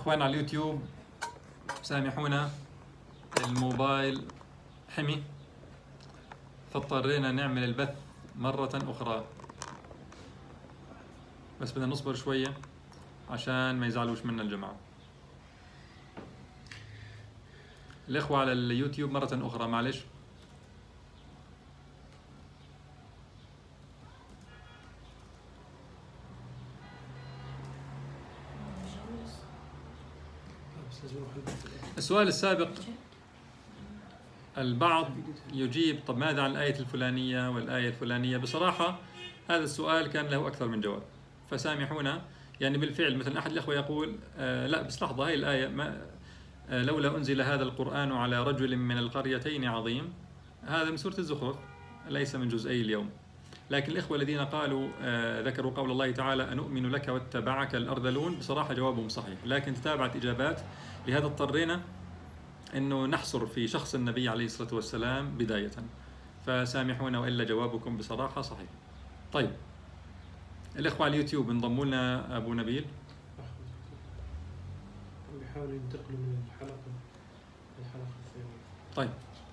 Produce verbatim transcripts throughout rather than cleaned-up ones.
إخوان على اليوتيوب سامحونا، الموبايل حمي فاضطرينا نعمل البث مرة أخرى، بس بدنا نصبر شوية عشان ما يزعلوش منا الجماعة. الإخوة على اليوتيوب مرة أخرى معلش. السؤال السابق البعض يجيب طب ماذا عن الآية الفلانية والآية الفلانية؟ بصراحة هذا السؤال كان له أكثر من جواب، فسامحونا. يعني بالفعل مثلا أحد الأخوة يقول آه لا بس لحظة، هاي الآية ما آه لولا أنزل هذا القرآن على رجل من القريتين عظيم، هذا من سورة الزخرف ليس من جزئي اليوم. لكن الإخوة الذين قالوا آه ذكروا قول الله تعالى أنؤمن لك واتبعك الأرذلون، بصراحة جوابهم صحيح، لكن تتابعت إجابات، لهذا اضطرينا أنه نحصر في شخص النبي عليه الصلاة والسلام بداية، فسامحونا وإلا جوابكم بصراحة صحيح. طيب الإخوة على اليوتيوب انضموا لنا. أبو نبيل بيحاولوا ينتقلوا من الحلقة للحلقة الثانية. طيب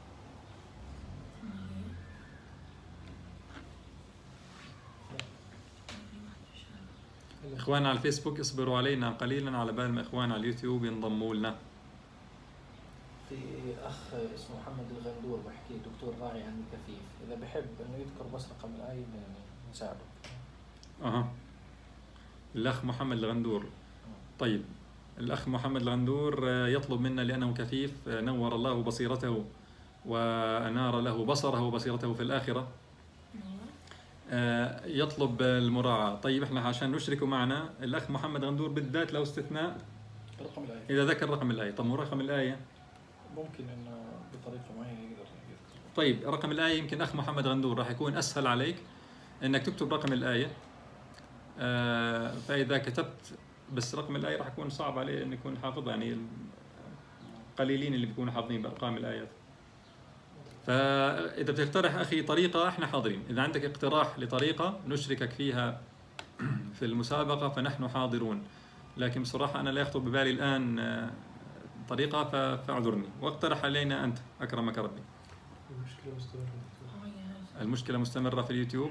إخواننا على الفيسبوك اصبروا علينا قليلا على بال ما إخواننا على اليوتيوب ينضموا لنا. في أخ اسمه محمد الغندور بحكي دكتور راعي عن الكفيف، إذا بحب إنه يذكر بس رقم الآية نساعده. أها الأخ محمد الغندور. طيب الأخ محمد الغندور يطلب منا لأنه كفيف نور الله بصيرته وأنار له بصره وبصيرته في الآخرة، يطلب المراعاة. طيب احنا عشان نشركه معنا الأخ محمد غندور بالذات له استثناء رقم الآية إذا ذكر رقم الآية. طب مو رقم الآية ممكن إنه بطريقة معينة يقدر يذكر. طيب رقم الآية يمكن أخ محمد غندور راح يكون أسهل عليك إنك تكتب رقم الآية، آه فإذا كتبت بس رقم الآية راح يكون صعب عليه إنه يكون حافظ، يعني قليلين اللي بيكونوا حافظين بأرقام الآيات. فإذا بتقترح أخي طريقة احنا حاضرين، إذا عندك اقتراح لطريقة نشركك فيها في المسابقة فنحن حاضرون، لكن بصراحة أنا لا يخطر ببالي الآن طريقة فاعذرني واقترح علينا أنت أكرمك ربي. المشكلة مستمرة. المشكلة مستمرة في اليوتيوب.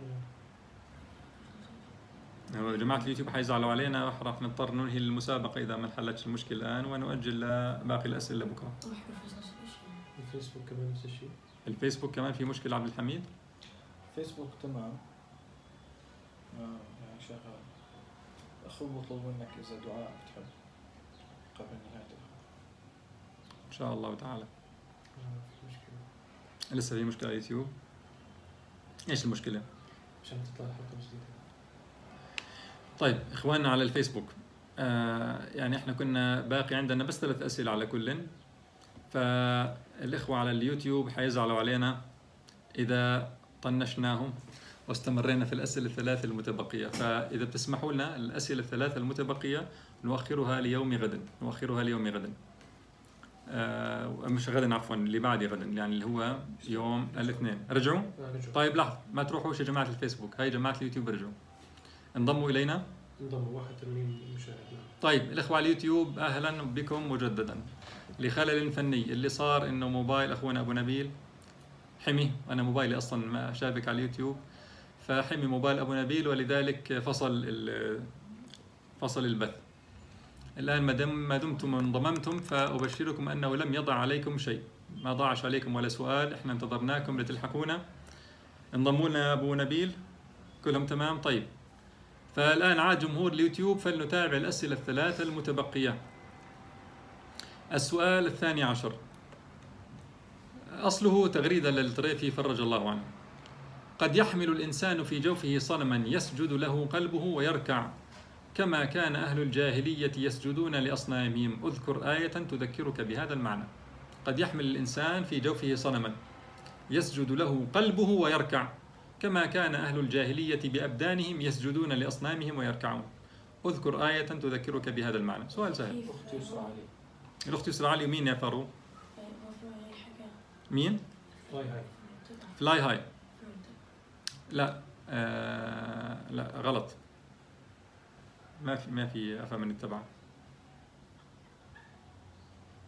هو جماعة اليوتيوب حيزعلوا علينا، راح نضطر ننهي المسابقة إذا ما انحلتش المشكلة الآن ونؤجل باقي الأسئلة بكرة. الفيسبوك كمان نفس الشيء. الفيسبوك كمان في مشكلة عبد الحميد. فيسبوك تمام آه يعني شغال. أخوه بطلب منك إذا دعاء بتحب قبل نهاية الحلقة إن شاء الله تعالى. آه في مشكلة. لسه في مشكلة على اليوتيوب. إيش المشكلة؟ عشان تطلع الحلقة جديدة. طيب إخواننا على الفيسبوك آه يعني إحنا كنا باقي عندنا بس ثلاث أسئلة على كل، فالإخوة على اليوتيوب حيزعلوا علينا إذا طنشناهم واستمرينا في الأسئلة الثلاث المتبقية، فإذا بتسمحوا لنا الأسئلة الثلاث المتبقية نؤخرها ليوم غد، نؤخرها ليوم غد آه مش غدا عفوا اللي بعد غدا، يعني اللي هو يوم الاثنين. رجعوا؟ طيب لحظة ما تروحوش يا جماعة الفيسبوك، هاي جماعة اليوتيوب رجعوا انضموا إلينا. انضموا واحد وثمانين مشاهد. طيب الإخوة على اليوتيوب أهلا بكم مجددا. لخلل فني اللي صار إنه موبايل أخونا أبو نبيل حمي، أنا موبايلي أصلا ما شابك على اليوتيوب، فحمي موبايل أبو نبيل ولذلك فصل فصل البث. الآن ما دم ما دمتم انضممتم فأبشركم أنه لم يضع عليكم شيء، ما ضاعش عليكم ولا سؤال، إحنا انتظرناكم لتلحقونا. انضموا لنا أبو نبيل كلهم تمام. طيب فالآن عاد جمهور اليوتيوب فلنتابع الأسئلة الثلاثة المتبقية. السؤال الثاني عشر أصله تغريدة للطريفي فرج الله عنه. قد يحمل الإنسان في جوفه صنما يسجد له قلبه ويركع كما كان أهل الجاهلية يسجدون لأصنامهم، اذكر آية تذكرك بهذا المعنى. قد يحمل الإنسان في جوفه صنما يسجد له قلبه ويركع كما كان أهل الجاهلية بأبدانهم يسجدون لأصنامهم ويركعون، اذكر آية تذكرك بهذا المعنى. سؤال سهل. أختي يسرى علي. الأخت يسرى علي مين يا فارو؟ مين؟ فلاي هاي. فلاي هاي. لا آه لا غلط، ما في ما في أفهم من التبع.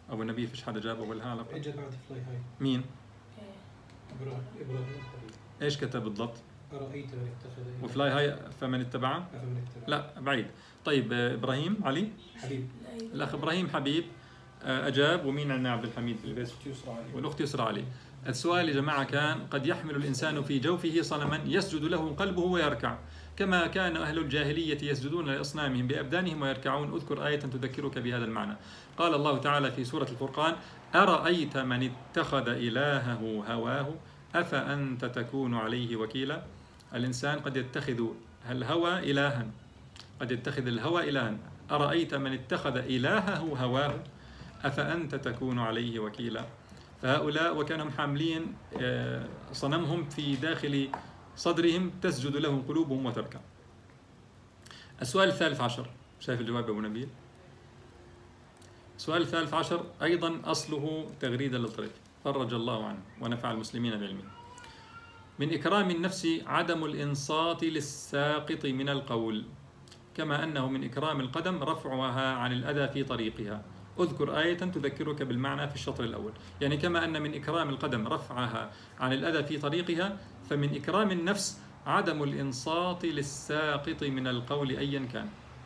أبو نبيل فيش حدا جاب أولها على اجى بعد فلاي هاي. مين؟ إبراهيم إبراهيم حبيب. إيش كتب بالضبط؟ أرأيت من اتخذ إلهه. وفلاي هاي فمن اتبعه؟ أفمن اتبع. لا بعيد. طيب آه، إبراهيم علي؟ حبيب. الأخ إبراهيم حبيب آه، أجاب. ومين عندنا عبد الحميد في البيت؟ أخت يسرى علي. والأخت يسرى علي. السؤال يا جماعة كان: قد يحمل الإنسان في جوفه صنما يسجد له قلبه ويركع كما كان أهل الجاهلية يسجدون لأصنامهم بأبدانهم ويركعون. اذكر آية تذكرك بهذا المعنى. قال الله تعالى في سورة الفرقان: أرأيت من اتخذ إلهه هواه أفأنت تكون عليه وكيلا. الإنسان قد يتخذ الهوى إلها، قد يتخذ الهوى إلها. أرأيت من اتخذ إلهه هواه أفأنت تكون عليه وكيلا. فهؤلاء وكانوا حاملين صنمهم في داخل صدرهم تسجد لهم قلوبهم وتركع. السؤال الثالث عشر، شايف الجواب يا أبو نبيل؟ السؤال الثالث عشر أيضا أصله تغريدا للطريق، فرج الله عنه ونفع المسلمين بعلمه. من إكرام النفس عدم الإنصات للساقط من القول، كما أنه من إكرام القدم رفعها عن الأذى في طريقها. اذكر آية تذكرك بالمعنى في الشطر الأول. يعني كما أن من إكرام القدم رفعها عن الأذى في طريقها، فمن إكرام النفس عدم الإنصات للساقط من القول أيا كان.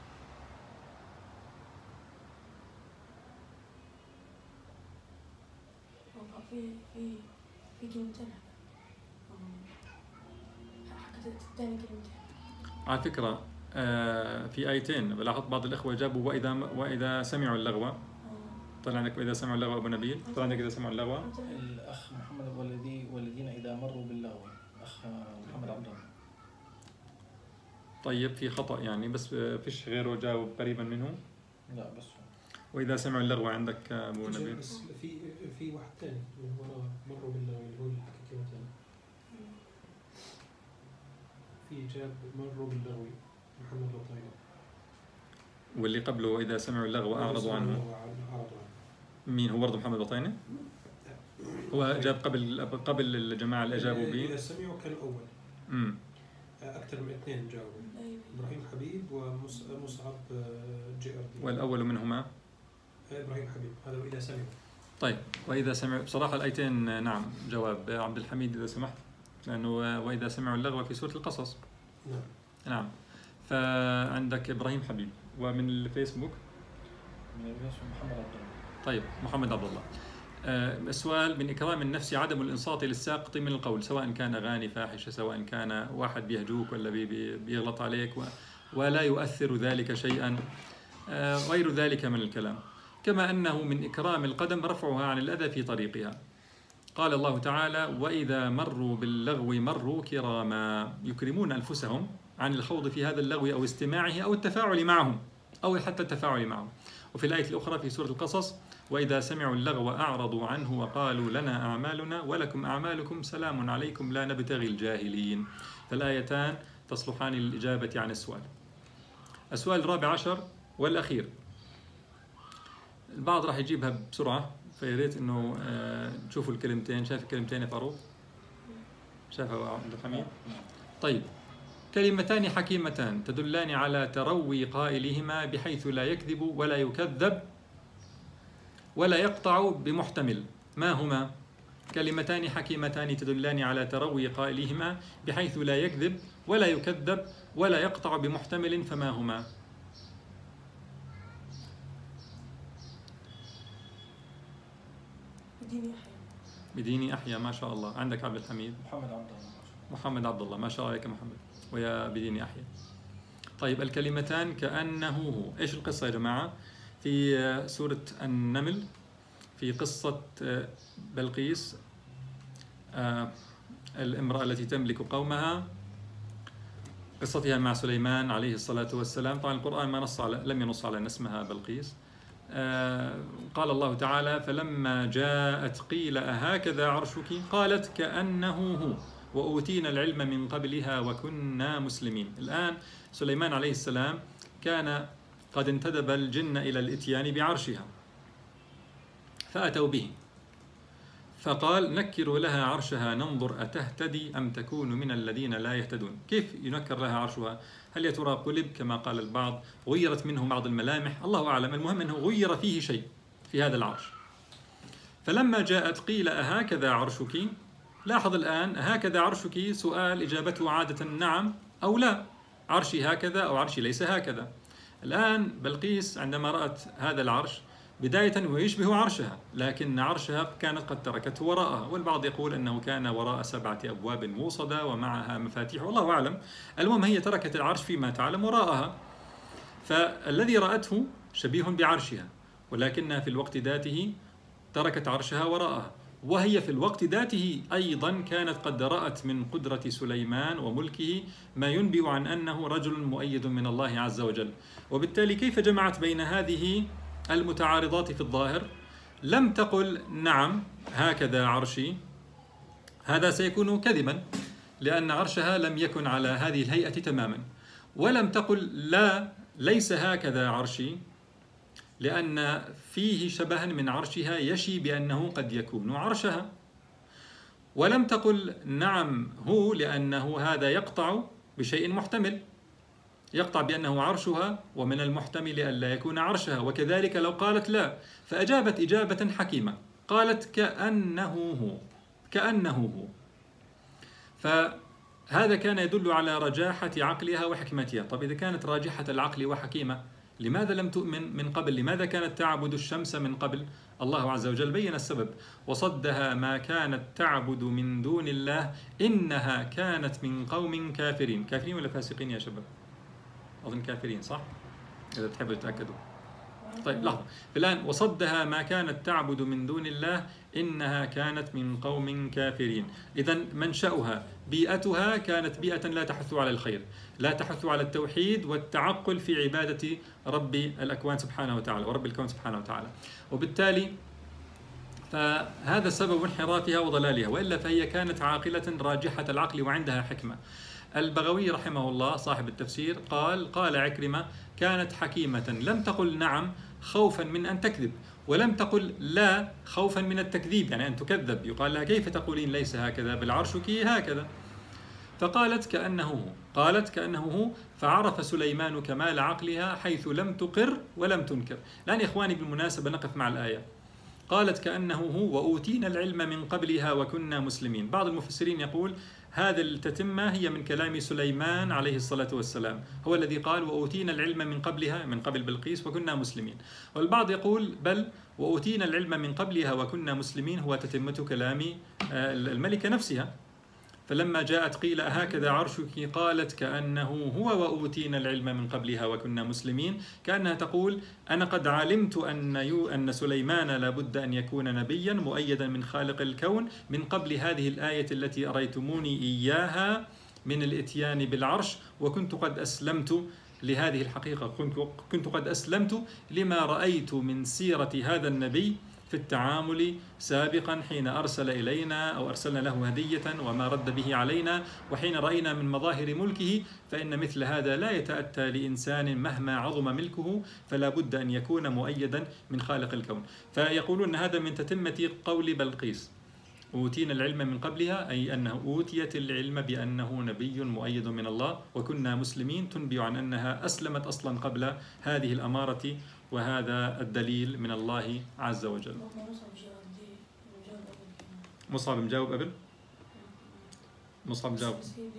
في في في كلمتين حكت الثاني كلمتين. على فكرة في آيتين بلاحظ بعض الإخوة جابوا وإذا وإذا سمعوا اللغو. طلع عندك وإذا سمعوا اللغو أبو نبيل، طلع عندك إذا سمعوا اللغو. الأخ محمد والذي والذين إذا مروا باللغو، أخ محمد عبد الله. طيب في خطأ يعني، بس فيش غيره جاوب قريبا منه؟ لا بس وإذا سمعوا اللغو عندك أبو نبيل. بس في في واحد ثاني من وراه مروا باللغو اللي هو اللي حكى كلمتين. في جاب مروا باللغو محمد بطيني. واللي قبله وإذا سمعوا اللغو أعرضوا عنه. مين هو برضه محمد بطيني؟ هو جاب قبل قبل الجماعة اللي أجابوا به. إذا سمعوا كان الأول. امم أكثر من اثنين جاوبوا. إبراهيم حبيب ومصعب جي ار دي. والأول منهما؟ إبراهيم حبيب، هذا وإذا سمعوا. طيب وإذا سمعوا، بصراحة الآيتين نعم جواب عبد الحميد إذا سمحت، لأنه وإذا سمعوا اللغو في سورة القصص. نعم. نعم. فعندك إبراهيم حبيب. ومن الفيسبوك؟ من الفيسبوك محمد عبد الله. طيب محمد عبد الله. آه السؤال: من إكرام النفس عدم الإنصات للساقط من القول، سواء كان أغاني فاحشة، سواء كان واحد بيهجوك ولا بي بي بيغلط عليك و ولا يؤثر ذلك شيئا آه غير ذلك من الكلام. كما أنه من إكرام القدم رفعها عن الأذى في طريقها. قال الله تعالى: وإذا مروا باللغو مروا كراما. يكرمون أنفسهم عن الخوض في هذا اللغو أو استماعه أو التفاعل معهم أو حتى التفاعل معهم. وفي الآية الأخرى في سورة القصص: وإذا سمعوا اللغو أعرضوا عنه وقالوا لنا أعمالنا ولكم أعمالكم سلام عليكم لا نبتغي الجاهلين. فالآيتان تصلحان للإجابة عن السؤال. السؤال الرابع عشر والأخير، البعض راح يجيبها بسرعة، فياريت إنه تشوفوا الكلمتين. شايف الكلمتين يا فاروق؟ شايفها عبد الحميد؟ طيب، كلمتان حكيمتان تدلان على تروي قائلهما بحيث لا يكذب ولا يكذب ولا يقطع بمحتمل. ما هما؟ كلمتان حكيمتان تدلان على تروي قائلهما بحيث لا يكذب ولا يكذب ولا يقطع بمحتمل، فما هما؟ بديني أحيا. بديني أحيا، ما شاء الله. عندك عبد الحميد؟ محمد عبد الله. محمد عبد الله، ما شاء الله عليك محمد. ويا بديني أحيا. طيب الكلمتان كأنه هو. إيش القصة يا جماعة؟ في سورة النمل في قصة بلقيس، الامرأة التي تملك قومها، قصتها مع سليمان عليه الصلاة والسلام. طبعا القرآن ما نص على لم ينص على أن اسمها بلقيس. قال الله تعالى: فلما جاءت قيل أهكذا عرشك قالت كأنه هو وأوتينا العلم من قبلها وكنا مسلمين. الآن سليمان عليه السلام كان قد انتدب الجن إلى الإتيان بعرشها، فأتوا به، فقال: نكروا لها عرشها ننظر أتهتدي أم تكون من الذين لا يهتدون. كيف ينكر لها عرشها؟ هل يا ترى قلب كما قال البعض؟ غيرت منه بعض الملامح؟ الله أعلم. المهم أنه غير فيه شيء في هذا العرش. فلما جاءت قيل أهكذا عرشك، لاحظ الآن هكذا عرشك سؤال إجابته عادة نعم أو لا، عرشي هكذا أو عرشي ليس هكذا. الآن بلقيس عندما رأت هذا العرش بداية هو يشبه عرشها، لكن عرشها كانت قد تركته وراءها، والبعض يقول أنه كان وراء سبعة أبواب موصدة ومعها مفاتيح، والله أعلم. المهم هي تركت العرش فيما تعلم وراءها، فالذي رأته شبيه بعرشها، ولكنها في الوقت ذاته تركت عرشها وراءها، وهي في الوقت ذاته أيضا كانت قد رأت من قدرة سليمان وملكه ما ينبئ عن أنه رجل مؤيد من الله عز وجل. وبالتالي كيف جمعت بين هذه المتعارضات في الظاهر؟ لم تقل نعم هكذا عرشي، هذا سيكون كذبا لأن عرشها لم يكن على هذه الهيئة تماما، ولم تقل لا ليس هكذا عرشي لأن فيه شبها من عرشها يشي بأنه قد يكون عرشها، ولم تقل نعم هو لأنه هذا يقطع بشيء محتمل، يقطع بأنه عرشها ومن المحتمل ألا يكون عرشها، وكذلك لو قالت لا فأجابت إجابة حكيمة، قالت كأنه هو، كأنه هو. فهذا كان يدل على رجاحة عقلها وحكمتها. طب إذا كانت راجحة العقل وحكيمة لماذا لم تؤمن من قبل؟ لماذا كانت تعبد الشمس من قبل؟ الله عز وجل بين السبب: وصدها ما كانت تعبد من دون الله إنها كانت من قوم كافرين. كافرين ولا فاسقين يا شباب؟ أظن كافرين صح؟ إذا تحبوا تتأكدوا. طيب لحظة، الآن وصدها ما كانت تعبد من دون الله إنها كانت من قوم كافرين. إذا منشأها بيئتها كانت بيئة لا تحث على الخير، لا تحث على التوحيد والتعقل في عبادة رب الأكوان سبحانه وتعالى ورب الكون سبحانه وتعالى، وبالتالي فهذا سبب انحرافها وضلالها، وإلا فهي كانت عاقلة راجحة العقل وعندها حكمة. البغوي رحمه الله صاحب التفسير قال قال عكرمة: كانت حكيمة لم تقل نعم خوفا من أن تكذب، ولم تقل لا خوفا من التكذيب، يعني أن تكذب. يقال لها: كيف تقولين ليس هكذا بل عرشك هكذا؟ فقالت كأنه هو، قالت كأنه هو، فعرف سليمان كمال عقلها حيث لم تقر ولم تنكر. الآن يا إخواني بالمناسبة نقف مع الآية. قالت كأنه هو وأوتينا العلم من قبلها وكنا مسلمين. بعض المفسرين يقول هذا التتمة هي من كلام سليمان عليه الصلاة والسلام، هو الذي قال وأوتينا العلم من قبلها، من قبل بلقيس، وكنا مسلمين. والبعض يقول بل وأوتينا العلم من قبلها وكنا مسلمين هو تتمة كلام الملكة نفسها. فلما جاءت قيل أهكذا عرشك قالت كأنه هو وأوتينا العلم من قبلها وكنا مسلمين، كأنها تقول أنا قد علمت أن أن سليمان لابد أن يكون نبيا مؤيدا من خالق الكون من قبل هذه الآية التي أريتموني إياها من الإتيان بالعرش، وكنت قد أسلمت لهذه الحقيقة، كنت كنت قد أسلمت لما رأيت من سيرة هذا النبي في التعامل سابقا حين أرسل إلينا أو أرسلنا له هدية وما رد به علينا، وحين رأينا من مظاهر ملكه، فإن مثل هذا لا يتأتى لإنسان مهما عظم ملكه، فلا بد أن يكون مؤيدا من خالق الكون. فيقولون هذا من تتمة قول بلقيس: أوتينا العلم من قبلها، أي أنه أوتيت العلم بأنه نبي مؤيد من الله وكنا مسلمين، تنبئ عن أنها أسلمت أصلا قبل هذه الأمارة وهذا الدليل من الله عز وجل. مصعب مجاوب قبل؟ مصعب مجاوب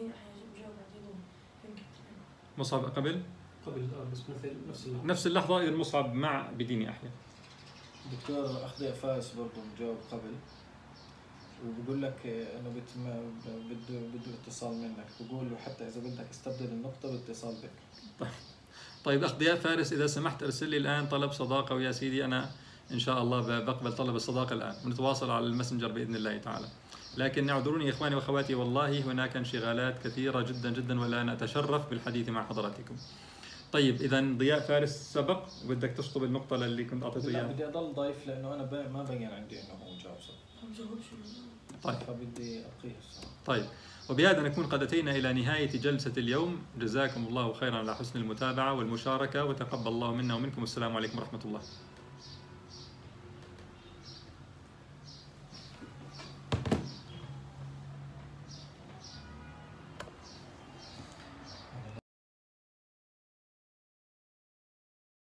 مصعب قبل؟ قبل آه بس مثل نفس اللحظة نفس اللحظة. إذا مصعب مع بديني أحيا. دكتور أخضر فارس برضه مجاوب قبل، وبقول لك انه بده بده اتصال منك، بقول له حتى اذا بدك استبدل النقطه باتصال بك. طيب طيب اخ ضياء فارس، اذا سمحت ارسل لي الان طلب صداقه، ويا سيدي انا ان شاء الله بقبل طلب الصداقه الان، ونتواصل على الماسنجر باذن الله تعالى. لكن اعذروني اخواني واخواتي، والله هناك انشغالات كثيره جدا جدا، ولا نتشرف بالحديث مع حضراتكم. طيب اذا ضياء فارس سبق، وبدك تشطب النقطه اللي كنت اعطيته اياها. بدي اضل ضيف لانه انا ما بين عندي انه هو مجاوب صح. طيب فبدي أبقيه الصراحة. طيب وبهذا نكون قد أتينا إلى نهاية جلسة اليوم. جزاكم الله خيرا على حسن المتابعة والمشاركة، وتقبل الله منا ومنكم. السلام عليكم ورحمة الله.